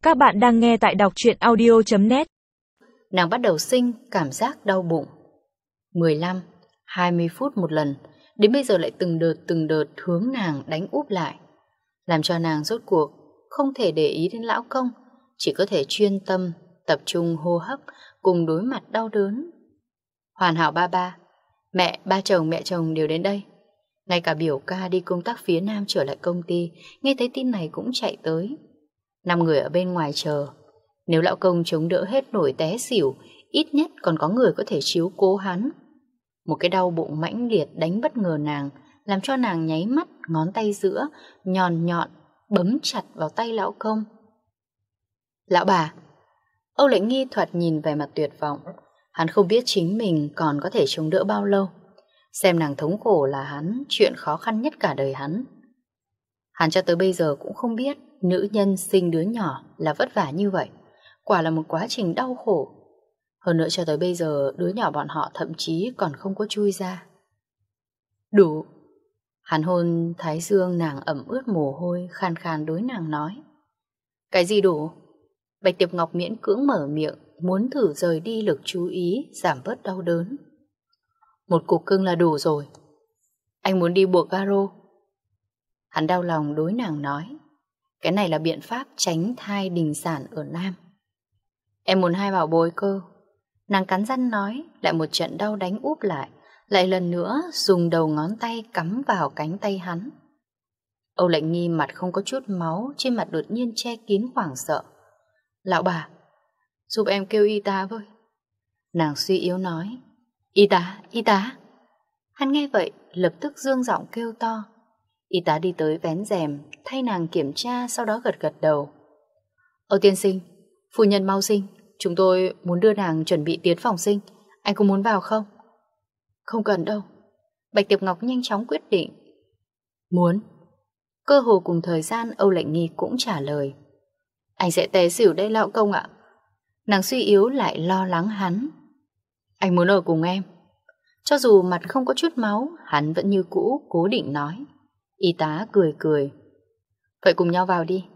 Các bạn đang nghe tại đọc truyện audio.net. Nàng bắt đầu sinh cảm giác đau bụng. 15, 20 phút một lần, đến bây giờ lại từng đợt hướng nàng đánh úp lại, làm cho nàng rốt cuộc không thể để ý đến lão công, chỉ có thể chuyên tâm, tập trung hô hấp cùng đối mặt đau đớn. Hoàn hảo ba, mẹ, ba chồng, mẹ chồng đều đến đây. Ngay cả biểu ca đi công tác phía Nam trở lại công ty, nghe thấy tin này cũng chạy tới. 5 người ở bên ngoài chờ. Nếu lão công chống đỡ hết nổi té xỉu, ít nhất còn có người có thể chiếu cố hắn. Một cái đau bụng mãnh liệt đánh bất ngờ nàng, làm cho nàng nháy mắt, ngón tay giữa nhọn nhọn bấm chặt vào tay lão công. Lão bà. Âu Lệnh Nghi thoạt nhìn vẻ mặt tuyệt vọng. Hắn không biết chính mình còn có thể chống đỡ bao lâu. Xem nàng thống khổ là hắn chuyện khó khăn nhất cả đời hắn. Hắn cho tới bây giờ cũng không biết nữ nhân sinh đứa nhỏ là vất vả như vậy. Quả là một quá trình đau khổ. Hơn nữa cho tới bây giờ đứa nhỏ bọn họ thậm chí còn không có chui ra. Đủ. Hắn hôn thái dương nàng ẩm ướt mồ hôi, khan khan đối nàng nói. Cái gì đủ? Bạch Tiệp Ngọc miễn cưỡng mở miệng, muốn thử rời đi lực chú ý, giảm bớt đau đớn. Một cục cưng là đủ rồi. Anh muốn đi buộc garo. Hắn đau lòng đối nàng nói. Cái này là biện pháp tránh thai đình sản ở Nam. Em muốn hai bảo bối cơ. Nàng cắn răng nói, lại một trận đau đánh úp lại lần nữa dùng đầu ngón tay cắm vào cánh tay hắn. Âu Lệnh Nghi mặt không có chút máu, trên mặt đột nhiên che kín hoảng sợ. Lão bà, giúp em kêu y tá với. Nàng suy yếu nói. Y tá. Hắn nghe vậy, lập tức dương giọng kêu to. Y tá đi tới vén rèm, thay nàng kiểm tra, sau đó gật đầu. Âu tiên sinh, phu nhân mau sinh, chúng tôi muốn đưa nàng chuẩn bị tiến phòng sinh, anh có muốn vào không? Không cần đâu. Bạch Tiệp Ngọc nhanh chóng quyết định. Muốn. Cơ hồ cùng thời gian Âu Lệnh Nghi cũng trả lời. Anh sẽ té xỉu đây lão công ạ. Nàng suy yếu lại lo lắng hắn. Anh muốn ở cùng em. Cho dù mặt không có chút máu, hắn vẫn như cũ cố định nói. Y tá cười. Vậy cùng nhau vào đi.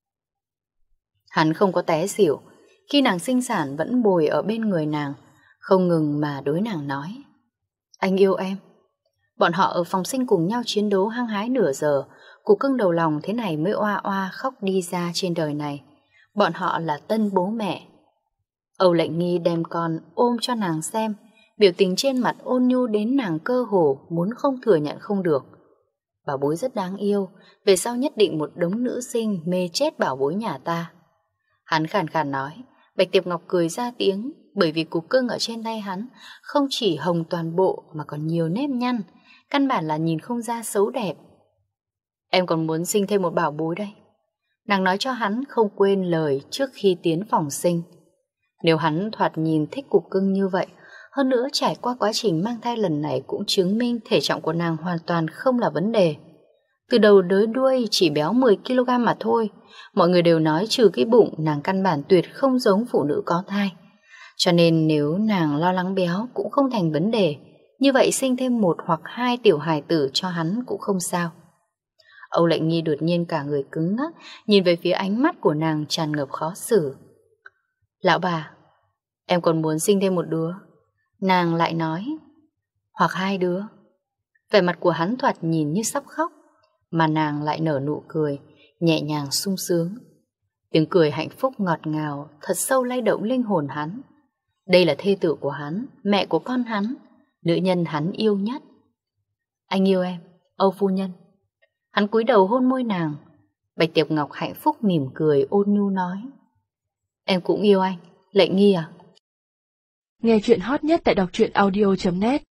Hắn không có té xỉu. Khi nàng sinh sản vẫn bồi ở bên người nàng, không ngừng mà đối nàng nói. Anh yêu em. Bọn họ ở phòng sinh cùng nhau chiến đấu hăng hái nửa giờ, cục cưng đầu lòng thế này mới oa oa khóc đi ra trên đời này. Bọn họ là tân bố mẹ. Âu Lệnh Nghi đem con ôm cho nàng xem, biểu tình trên mặt ôn nhu đến nàng cơ hồ muốn không thừa nhận không được. Bảo bối rất đáng yêu, về sau nhất định một đống nữ sinh mê chết bảo bối nhà ta. Hắn khàn khàn nói. Bạch Tiệp Ngọc cười ra tiếng, bởi vì cục cưng ở trên tay hắn không chỉ hồng toàn bộ mà còn nhiều nếp nhăn, căn bản là nhìn không ra xấu đẹp. Em còn muốn sinh thêm một bảo bối đây. Nàng nói cho hắn không quên lời trước khi tiến phòng sinh. Nếu hắn thoạt nhìn thích cục cưng như vậy, hơn nữa trải qua quá trình mang thai lần này cũng chứng minh thể trọng của nàng hoàn toàn không là vấn đề. Từ đầu tới đuôi chỉ béo 10kg mà thôi. Mọi người đều nói trừ cái bụng, nàng căn bản tuyệt không giống phụ nữ có thai. Cho nên nếu nàng lo lắng béo cũng không thành vấn đề. Như vậy sinh thêm 1 hoặc 2 tiểu hài tử cho hắn cũng không sao. Âu Lệnh Nhi đột nhiên cả người cứng ngắc, nhìn về phía ánh mắt của nàng tràn ngập khó xử. Lão bà, em còn muốn sinh thêm một đứa. Nàng lại nói. Hoặc 2 đứa. Vẻ mặt của hắn thoạt nhìn như sắp khóc, mà nàng lại nở nụ cười, nhẹ nhàng sung sướng. Tiếng cười hạnh phúc ngọt ngào, thật sâu lay động linh hồn hắn. Đây là thê tử của hắn, mẹ của con hắn, nữ nhân hắn yêu nhất. Anh yêu em, Âu phu nhân. Hắn cúi đầu hôn môi nàng. Bạch Tiệp Ngọc hạnh phúc mỉm cười ôn nhu nói. Em cũng yêu anh, Lệnh Nghi à? Nghe chuyện hot nhất tại đọc truyện audio.net.